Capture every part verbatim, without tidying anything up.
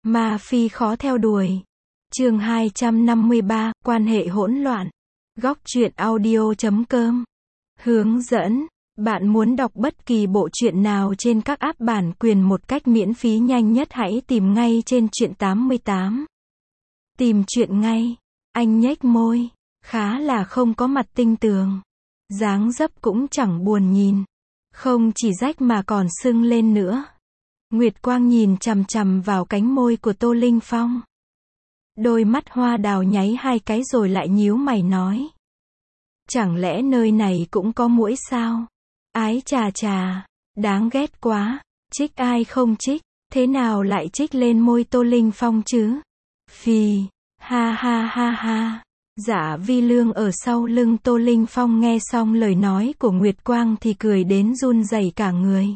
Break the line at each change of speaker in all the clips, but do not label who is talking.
Ma phi khó theo đuổi. Chương hai trăm năm mươi ba, quan hệ hỗn loạn. Góc truyện audio chấm com. Hướng dẫn. Bạn muốn đọc bất kỳ bộ truyện nào trên các app bản quyền một cách miễn phí nhanh nhất hãy tìm ngay trên truyện tám mươi tám. Tìm truyện ngay. Anh nhếch môi. Khá là không có mặt tinh tường. Dáng dấp cũng chẳng buồn nhìn. Không chỉ rách mà còn sưng lên nữa. Nguyệt Quang nhìn chằm chằm vào cánh môi của Tô Linh Phong. Đôi mắt hoa đào nháy hai cái rồi lại nhíu mày nói. Chẳng lẽ nơi này cũng có muỗi sao? Ái chà chà, đáng ghét quá, chích ai không chích, thế nào lại chích lên môi Tô Linh Phong chứ? Phì, ha ha ha ha. Dạ Vi Lương ở sau lưng Tô Linh Phong nghe xong lời nói của Nguyệt Quang thì cười đến run rẩy cả người.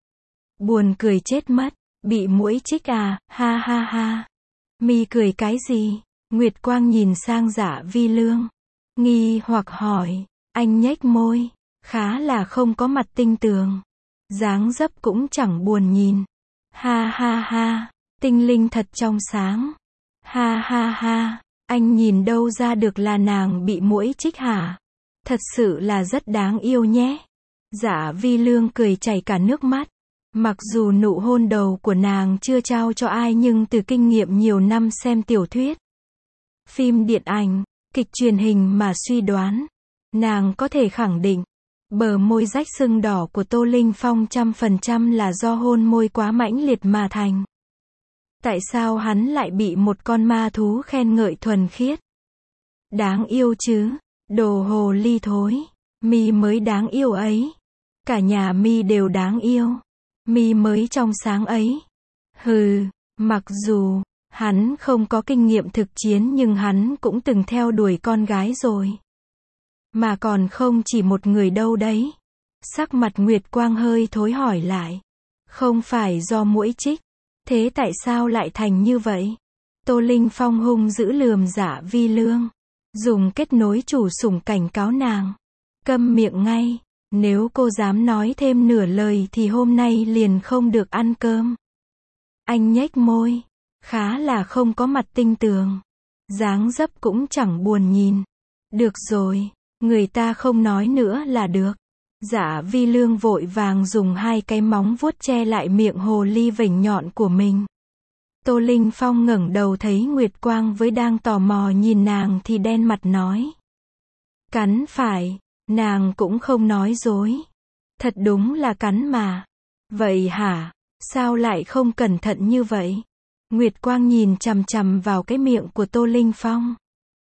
Buồn cười chết mất, bị muỗi chích à, ha ha ha. Mi cười cái gì? Nguyệt Quang nhìn sang Dạ Vi Lương, nghi hoặc hỏi, anh nhếch môi, khá là không có mặt tinh tường. Dáng dấp cũng chẳng buồn nhìn. Ha ha ha, tinh linh thật trong sáng. Ha ha ha, anh nhìn đâu ra được là nàng bị muỗi chích hả? Thật sự là rất đáng yêu nhé. Dạ Vi Lương cười chảy cả nước mắt. Mặc dù nụ hôn đầu của nàng chưa trao cho ai nhưng từ kinh nghiệm nhiều năm xem tiểu thuyết, phim điện ảnh, kịch truyền hình mà suy đoán, nàng có thể khẳng định, bờ môi rách sưng đỏ của Tô Linh Phong trăm phần trăm là do hôn môi quá mãnh liệt mà thành. Tại sao hắn lại bị một con ma thú khen ngợi thuần khiết? Đáng yêu chứ, đồ hồ ly thối, Mi mới đáng yêu ấy. Cả nhà Mi đều đáng yêu. Mi mới trong sáng ấy. Hừ, mặc dù hắn không có kinh nghiệm thực chiến nhưng hắn cũng từng theo đuổi con gái rồi. Mà còn không chỉ một người đâu đấy. Sắc mặt Nguyệt Quang hơi thối hỏi lại. Không phải do muỗi chích. Thế tại sao lại thành như vậy? Tô Linh Phong hung dữ lườm Dạ Vi Lương. Dùng kết nối chủ sủng cảnh cáo nàng. Câm miệng ngay. Nếu cô dám nói thêm nửa lời thì hôm nay liền không được ăn cơm. Anh nhếch môi. Khá là không có mặt tinh tường. Dáng dấp cũng chẳng buồn nhìn. Được rồi. Người ta không nói nữa là được. Dạ Vi Lương vội vàng dùng hai cái móng vuốt che lại miệng hồ ly vểnh nhọn của mình. Tô Linh Phong ngẩng đầu thấy Nguyệt Quang với đang tò mò nhìn nàng thì đen mặt nói. Cắn phải. Nàng cũng không nói dối. Thật đúng là cắn mà. Vậy hả? Sao lại không cẩn thận như vậy? Nguyệt Quang nhìn chằm chằm vào cái miệng của Tô Linh Phong.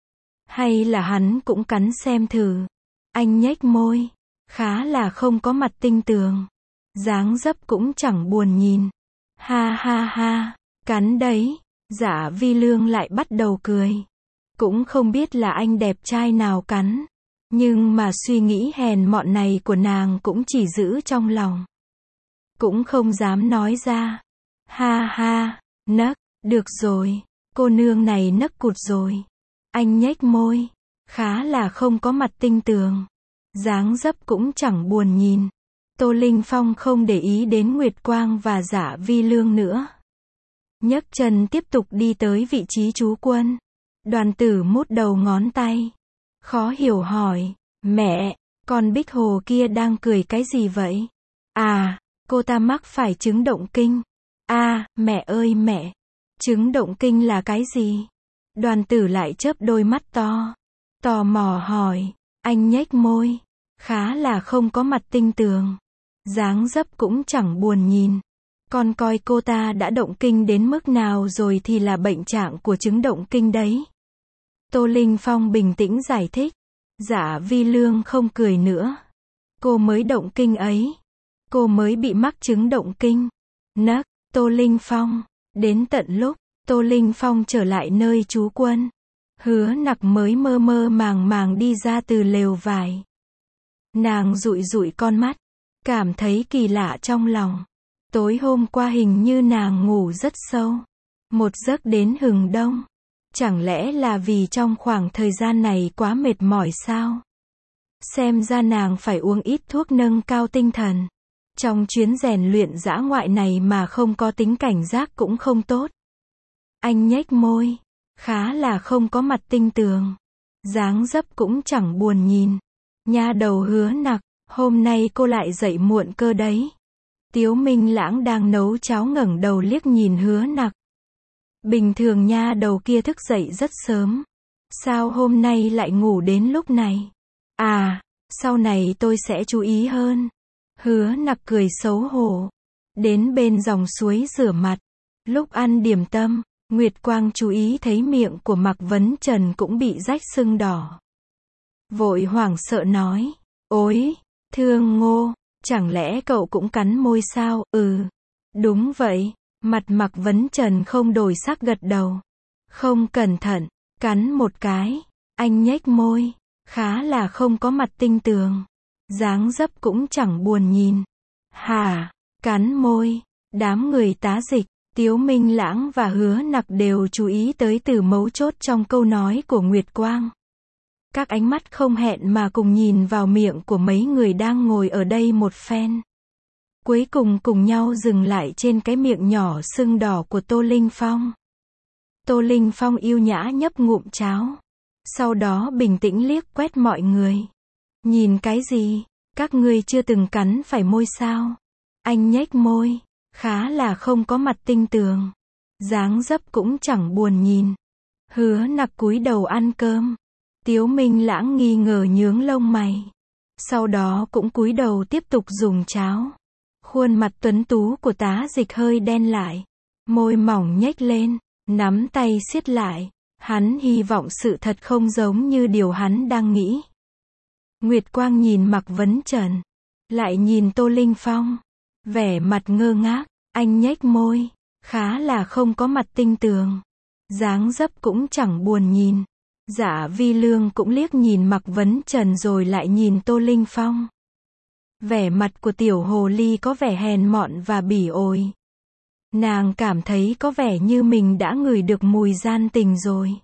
Hay là hắn cũng cắn xem thử. Anh nhếch môi. Khá là không có mặt tinh tường. Dáng dấp cũng chẳng buồn nhìn. Ha ha ha. Cắn đấy. Dạ Vi Lương lại bắt đầu cười. Cũng không biết là anh đẹp trai nào cắn. Nhưng mà suy nghĩ hèn mọn này của nàng cũng chỉ giữ trong lòng. Cũng không dám nói ra. Ha ha, nấc, được rồi, cô nương này nấc cụt rồi. Anh nhếch môi, khá là không có mặt tinh tường. Dáng dấp cũng chẳng buồn nhìn. Tô Linh Phong không để ý đến Nguyệt Quang và Dạ Vi Lương nữa. Nhấc chân tiếp tục đi tới vị trí trú quân. Đoàn Tử mút đầu ngón tay. Khó hiểu hỏi, mẹ, con Bích Hồ kia đang cười cái gì vậy? À, cô ta mắc phải chứng động kinh. À, mẹ ơi mẹ, chứng động kinh là cái gì? Đoàn Tử lại chớp đôi mắt to, tò mò hỏi, anh nhếch môi, khá là không có mặt tinh tường. Dáng dấp cũng chẳng buồn nhìn. Con coi cô ta đã động kinh đến mức nào rồi thì là bệnh trạng của chứng động kinh đấy. Tô Linh Phong bình tĩnh giải thích. Dạ Vi Lương không cười nữa. Cô mới động kinh ấy. Cô mới bị mắc chứng động kinh. Nấc, Tô Linh Phong. Đến tận lúc, Tô Linh Phong trở lại nơi trú quân. Hứa Nặc mới mơ mơ màng màng đi ra từ lều vải. Nàng dụi dụi con mắt. Cảm thấy kỳ lạ trong lòng. Tối hôm qua hình như nàng ngủ rất sâu. Một giấc đến hừng đông. Chẳng lẽ là vì trong khoảng thời gian này quá mệt mỏi sao? Xem ra nàng phải uống ít thuốc nâng cao tinh thần. Trong chuyến rèn luyện dã ngoại này mà không có tính cảnh giác cũng không tốt. Anh nhếch môi. Khá là không có mặt tinh tường. Dáng dấp cũng chẳng buồn nhìn. Nha đầu Hứa Nặc, hôm nay cô lại dậy muộn cơ đấy. Tiếu Minh Lãng đang nấu cháo ngẩng đầu liếc nhìn Hứa Nặc. Bình thường nha đầu kia thức dậy rất sớm. Sao hôm nay lại ngủ đến lúc này? À, sau này tôi sẽ chú ý hơn. Hứa Nặc cười xấu hổ. Đến bên dòng suối rửa mặt. Lúc ăn điểm tâm, Nguyệt Quang chú ý thấy miệng của Mạc Vấn Trần cũng bị rách sưng đỏ. Vội hoảng sợ nói. Ôi, Thương Ngô, chẳng lẽ cậu cũng cắn môi sao? Ừ, đúng vậy. Mặt Mạc Vấn Trần không đổi sắc gật đầu. Không cẩn thận, cắn một cái. Anh nhếch môi. Khá là không có mặt tinh tường. Dáng dấp cũng chẳng buồn nhìn. Hả? Cắn môi. Đám người tá dịch, Tiếu Minh Lãng và Hứa Nặc đều chú ý tới từ mấu chốt trong câu nói của Nguyệt Quang. Các ánh mắt không hẹn mà cùng nhìn vào miệng của mấy người đang ngồi ở đây một phen. Cuối cùng cùng nhau dừng lại trên cái miệng nhỏ sưng đỏ của Tô Linh Phong. Tô Linh Phong yêu nhã nhấp ngụm cháo. Sau đó bình tĩnh liếc quét mọi người. Nhìn cái gì? Các ngươi chưa từng cắn phải môi sao? Anh nhếch môi. Khá là không có mặt tinh tường. Dáng dấp cũng chẳng buồn nhìn. Hứa Nặc cúi đầu ăn cơm. Tiếu Minh Lãng nghi ngờ nhướng lông mày. Sau đó cũng cúi đầu tiếp tục dùng cháo. Khuôn mặt tuấn tú của tá dịch hơi đen lại. Môi mỏng nhếch lên, nắm tay siết lại. Hắn hy vọng sự thật không giống như điều hắn đang nghĩ. Nguyệt Quang nhìn Mạc Vấn Trần. Lại nhìn Tô Linh Phong. Vẻ mặt ngơ ngác, anh nhếch môi. Khá là không có mặt tinh tường. Dáng dấp cũng chẳng buồn nhìn. Dạ Vi Lương cũng liếc nhìn Mạc Vấn Trần rồi lại nhìn Tô Linh Phong. Vẻ mặt của tiểu hồ ly có vẻ hèn mọn và bỉ ổi. Nàng cảm thấy có vẻ như mình đã ngửi được mùi gian tình rồi.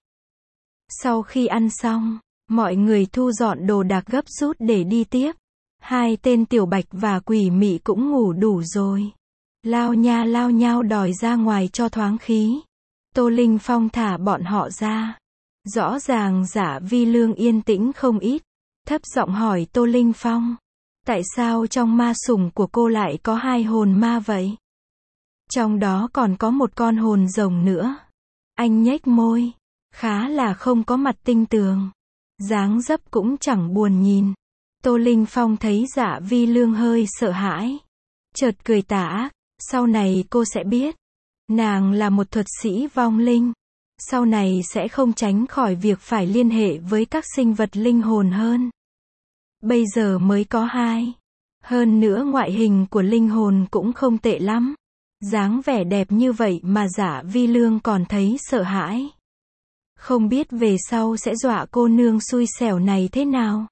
Sau khi ăn xong, mọi người thu dọn đồ đạc gấp rút để đi tiếp. Hai tên Tiểu Bạch và Quỷ Mị cũng ngủ đủ rồi. Lao nha lao nhao đòi ra ngoài cho thoáng khí. Tô Linh Phong thả bọn họ ra. Rõ ràng Dạ Vi Lương yên tĩnh không ít. Thấp giọng hỏi Tô Linh Phong. Tại sao trong ma sủng của cô lại có hai hồn ma vậy? Trong đó còn có một con hồn rồng nữa. Anh nhếch môi. Khá là không có mặt tinh tường. Dáng dấp cũng chẳng buồn nhìn. Tô Linh Phong thấy Dạ Vi Lương hơi sợ hãi. Chợt cười tà ác. Sau này cô sẽ biết. Nàng là một thuật sĩ vong linh. Sau này sẽ không tránh khỏi việc phải liên hệ với các sinh vật linh hồn hơn. Bây giờ mới có hai. Hơn nữa ngoại hình của linh hồn cũng không tệ lắm. Dáng vẻ đẹp như vậy mà Dạ Vi Lương còn thấy sợ hãi. Không biết về sau sẽ dọa cô nương xui xẻo này thế nào.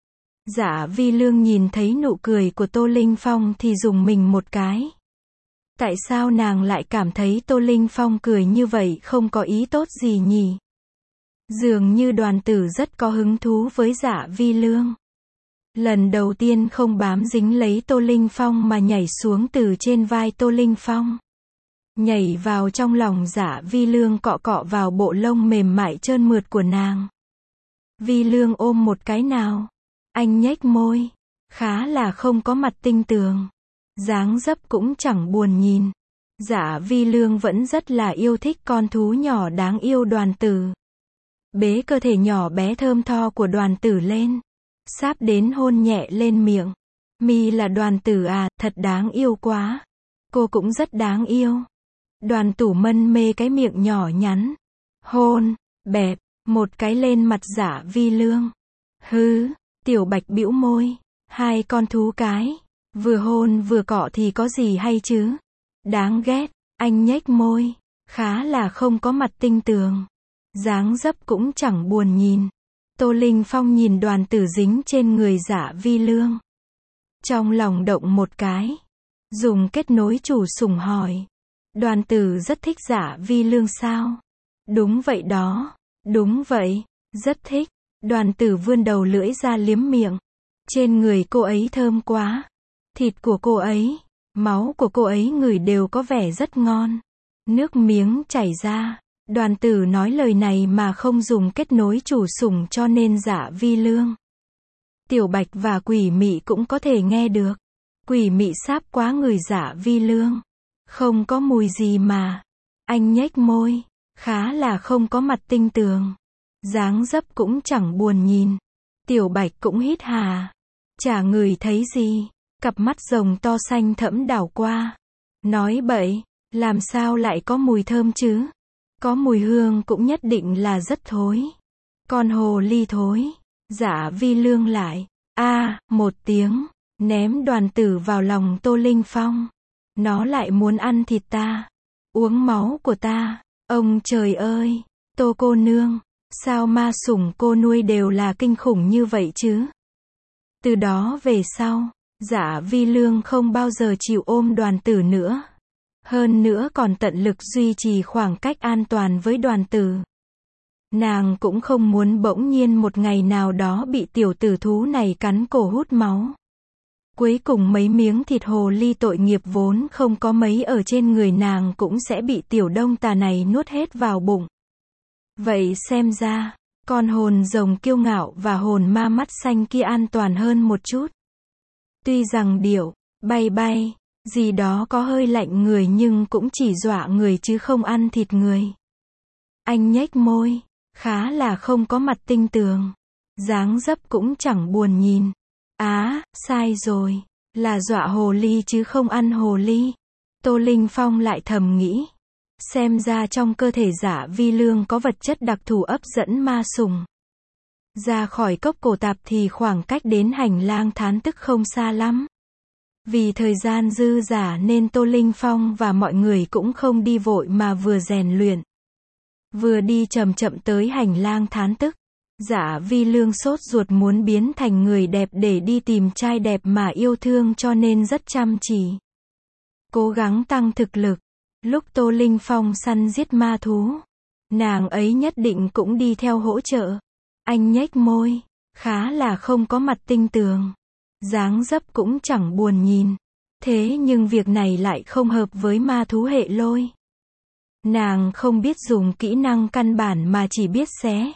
Dạ Vi Lương nhìn thấy nụ cười của Tô Linh Phong thì rùng mình một cái. Tại sao nàng lại cảm thấy Tô Linh Phong cười như vậy không có ý tốt gì nhỉ? Dường như Đoàn Tử rất có hứng thú với Dạ Vi Lương. Lần đầu tiên không bám dính lấy Tô Linh Phong mà nhảy xuống từ trên vai Tô Linh Phong. Nhảy vào trong lòng Dạ Vi Lương cọ cọ vào bộ lông mềm mại trơn mượt của nàng. Vi Lương ôm một cái nào. Anh nhếch môi. Khá là không có mặt tinh tường. Dáng dấp cũng chẳng buồn nhìn. Dạ Vi Lương vẫn rất là yêu thích con thú nhỏ đáng yêu Đoàn Tử. Bế cơ thể nhỏ bé thơm tho của Đoàn Tử lên. Sáp đến hôn nhẹ lên miệng. Mi là Đoàn Tử à, thật đáng yêu quá. Cô cũng rất đáng yêu. Đoàn Tử mân mê cái miệng nhỏ nhắn. Hôn, bẹp, một cái lên mặt Dạ Vi Lương. Hứ, Tiểu Bạch bĩu môi. Hai con thú cái. Vừa hôn vừa cọ thì có gì hay chứ? Đáng ghét, anh nhếch môi. Khá là không có mặt tinh tường. Dáng dấp cũng chẳng buồn nhìn. Tô Linh Phong nhìn Đoàn Tử dính trên người Dạ Vi Lương. Trong lòng động một cái. Dùng kết nối chủ sủng hỏi. Đoàn Tử rất thích Dạ Vi Lương sao? Đúng vậy đó. Đúng vậy. Rất thích. Đoàn Tử vươn đầu lưỡi ra liếm miệng. Trên người cô ấy thơm quá. Thịt của cô ấy, máu của cô ấy ngửi đều có vẻ rất ngon. Nước miếng chảy ra. Đoàn tử nói lời này mà không dùng kết nối chủ sủng cho nên Dạ Vi Lương, Tiểu Bạch và Quỷ Mị cũng có thể nghe được. Quỷ Mị sáp quá người Dạ Vi Lương. Không có mùi gì mà. Anh nhếch môi. Khá là không có mặt tinh tường. Dáng dấp cũng chẳng buồn nhìn. Tiểu Bạch cũng hít hà. Chả ngửi thấy gì. Cặp mắt rồng to xanh thẫm đảo qua. Nói bậy. Làm sao lại có mùi thơm chứ? Có mùi hương cũng nhất định là rất thối. Con hồ ly thối. Dạ Vi Lương lại. A, à, một tiếng. Ném đoàn tử vào lòng Tô Linh Phong. Nó lại muốn ăn thịt ta. Uống máu của ta. Ông trời ơi. Tô cô nương. Sao ma sủng cô nuôi đều là kinh khủng như vậy chứ? Từ đó về sau, Dạ Vi Lương không bao giờ chịu ôm đoàn tử nữa. Hơn nữa còn tận lực duy trì khoảng cách an toàn với đoàn tử. Nàng cũng không muốn bỗng nhiên một ngày nào đó bị tiểu tử thú này cắn cổ hút máu. Cuối cùng mấy miếng thịt hồ ly tội nghiệp vốn không có mấy ở trên người nàng cũng sẽ bị tiểu đông tà này nuốt hết vào bụng. Vậy xem ra, con hồn rồng kiêu ngạo và hồn ma mắt xanh kia an toàn hơn một chút. Tuy rằng điểu, bay bay, gì đó có hơi lạnh người nhưng cũng chỉ dọa người chứ không ăn thịt người. Anh nhếch môi, khá là không có mặt tinh tường. Dáng dấp cũng chẳng buồn nhìn. Á, sai rồi, là dọa hồ ly chứ không ăn hồ ly. Tô Linh Phong lại thầm nghĩ. Xem ra trong cơ thể Dạ Vi Lương có vật chất đặc thù ấp dẫn ma sủng. Ra khỏi cốc cổ tạp thì khoảng cách đến hành lang thán tức không xa lắm. Vì thời gian dư dả nên Tô Linh Phong và mọi người cũng không đi vội mà vừa rèn luyện. Vừa đi chậm chậm tới hành lang thán tức. Dạ Vi Lương sốt ruột muốn biến thành người đẹp để đi tìm trai đẹp mà yêu thương cho nên rất chăm chỉ. Cố gắng tăng thực lực. Lúc Tô Linh Phong săn giết ma thú, nàng ấy nhất định cũng đi theo hỗ trợ. Anh nhếch môi, khá là không có mặt tinh tường. Dáng dấp cũng chẳng buồn nhìn. Thế nhưng việc này lại không hợp với ma thú hệ lôi. Nàng không biết dùng kỹ năng căn bản mà chỉ biết xé,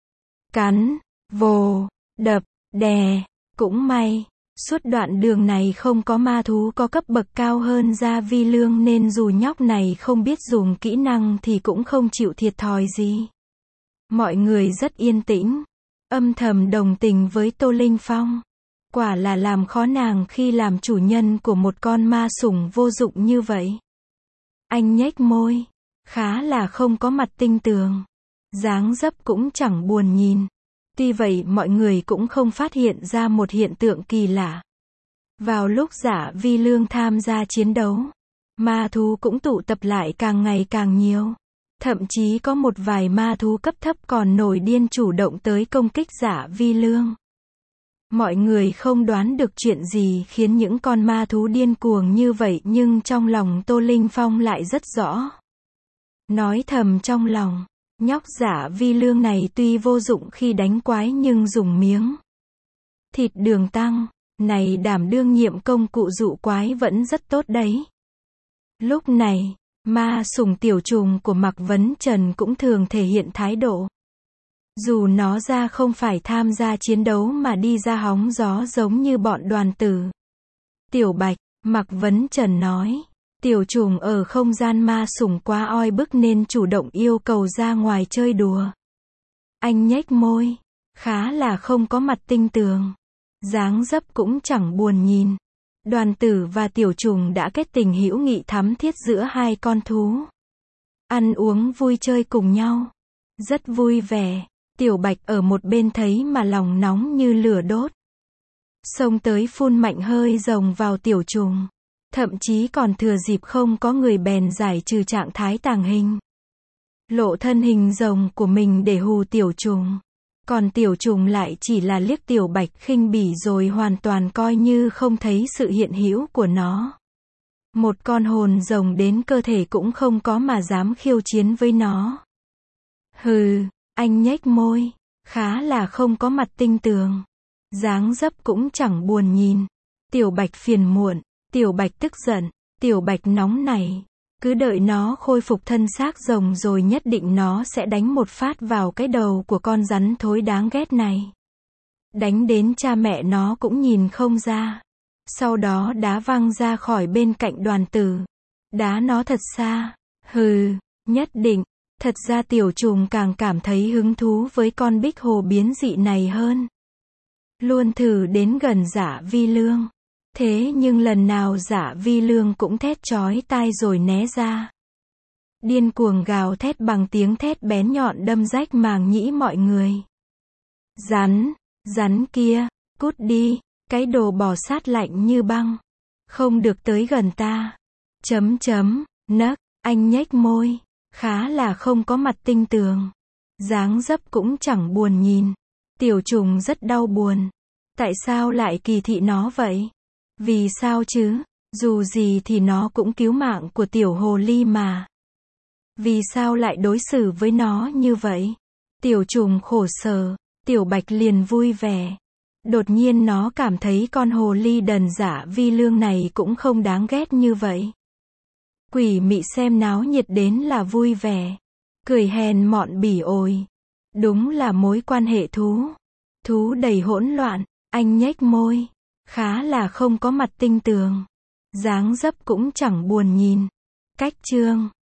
cắn, vồ, đập, đè. Cũng may, suốt đoạn đường này không có ma thú có cấp bậc cao hơn Dạ Vi Lương nên dù nhóc này không biết dùng kỹ năng thì cũng không chịu thiệt thòi gì. Mọi người rất yên tĩnh, âm thầm đồng tình với Tô Linh Phong. Quả là làm khó nàng khi làm chủ nhân của một con ma sủng vô dụng như vậy. Anh nhếch môi, khá là không có mặt tinh tường. Dáng dấp cũng chẳng buồn nhìn. Tuy vậy mọi người cũng không phát hiện ra một hiện tượng kỳ lạ. Vào lúc Dạ Vi Lương tham gia chiến đấu, ma thú cũng tụ tập lại càng ngày càng nhiều. Thậm chí có một vài ma thú cấp thấp còn nổi điên chủ động tới công kích Dạ Vi Lương. Mọi người không đoán được chuyện gì khiến những con ma thú điên cuồng như vậy nhưng trong lòng Tô Linh Phong lại rất rõ. Nói thầm trong lòng. Nhóc Dạ Vi Lương này tuy vô dụng khi đánh quái nhưng dùng miếng thịt đường tăng này đảm đương nhiệm công cụ dụ quái vẫn rất tốt đấy. Lúc này, ma sủng tiểu trùng của Mạc Vấn Trần cũng thường thể hiện thái độ. Dù nó ra không phải tham gia chiến đấu mà đi ra hóng gió giống như bọn đoàn tử. Tiểu Bạch, Mạc Vấn Trần nói. Tiểu trùng ở không gian ma sủng quá oi bức nên chủ động yêu cầu ra ngoài chơi đùa. Anh nhếch môi, khá là không có mặt tinh tường. Dáng dấp cũng chẳng buồn nhìn. Đoàn tử và tiểu trùng đã kết tình hữu nghị thắm thiết giữa hai con thú. Ăn uống vui chơi cùng nhau. Rất vui vẻ. Tiểu Bạch ở một bên thấy mà lòng nóng như lửa đốt. Xông tới phun mạnh hơi rồng vào tiểu trùng. Thậm chí còn thừa dịp không có người bèn giải trừ trạng thái tàng hình. Lộ thân hình rồng của mình để hù tiểu trùng. Còn tiểu trùng lại chỉ là liếc Tiểu Bạch khinh bỉ rồi hoàn toàn coi như không thấy sự hiện hữu của nó. Một con hồn rồng đến cơ thể cũng không có mà dám khiêu chiến với nó. Hừ, anh nhếch môi, khá là không có mặt tinh tường. Dáng dấp cũng chẳng buồn nhìn. Tiểu Bạch phiền muộn. Tiểu Bạch tức giận, Tiểu Bạch nóng nảy. Cứ đợi nó khôi phục thân xác rồng rồi nhất định nó sẽ đánh một phát vào cái đầu của con rắn thối đáng ghét này. Đánh đến cha mẹ nó cũng nhìn không ra. Sau đó đá văng ra khỏi bên cạnh Đoàn Tử. Đá nó thật xa. Hừ, nhất định. Thật ra Tiểu Trùng càng cảm thấy hứng thú với con bích hồ biến dị này hơn. Luôn thử đến gần Dạ Vi Lương. Thế nhưng lần nào Dạ Vi Lương cũng thét chói tai rồi né ra. Điên cuồng gào thét bằng tiếng thét bén nhọn đâm rách màng nhĩ mọi người. Rắn, rắn kia, cút đi, cái đồ bò sát lạnh như băng. Không được tới gần ta. Chấm chấm, nấc, anh nhếch môi. Khá là không có mặt tinh tường. Dáng dấp cũng chẳng buồn nhìn. Tiểu Trùng rất đau buồn. Tại sao lại kỳ thị nó vậy? Vì sao chứ? Dù gì thì nó cũng cứu mạng của tiểu hồ ly mà. Vì sao lại đối xử với nó như vậy? Tiểu Trùng khổ sở. Tiểu Bạch liền vui vẻ. Đột nhiên nó cảm thấy con hồ ly đần Dạ Vi Lương này cũng không đáng ghét như vậy. Quỷ mị xem náo nhiệt đến là vui vẻ. Cười hèn mọn bỉ ổi. Đúng là mối quan hệ thú. Thú đầy hỗn loạn. Anh nhếch môi. Khá là không có mặt tinh tường. Dáng dấp cũng chẳng buồn nhìn. Cách chương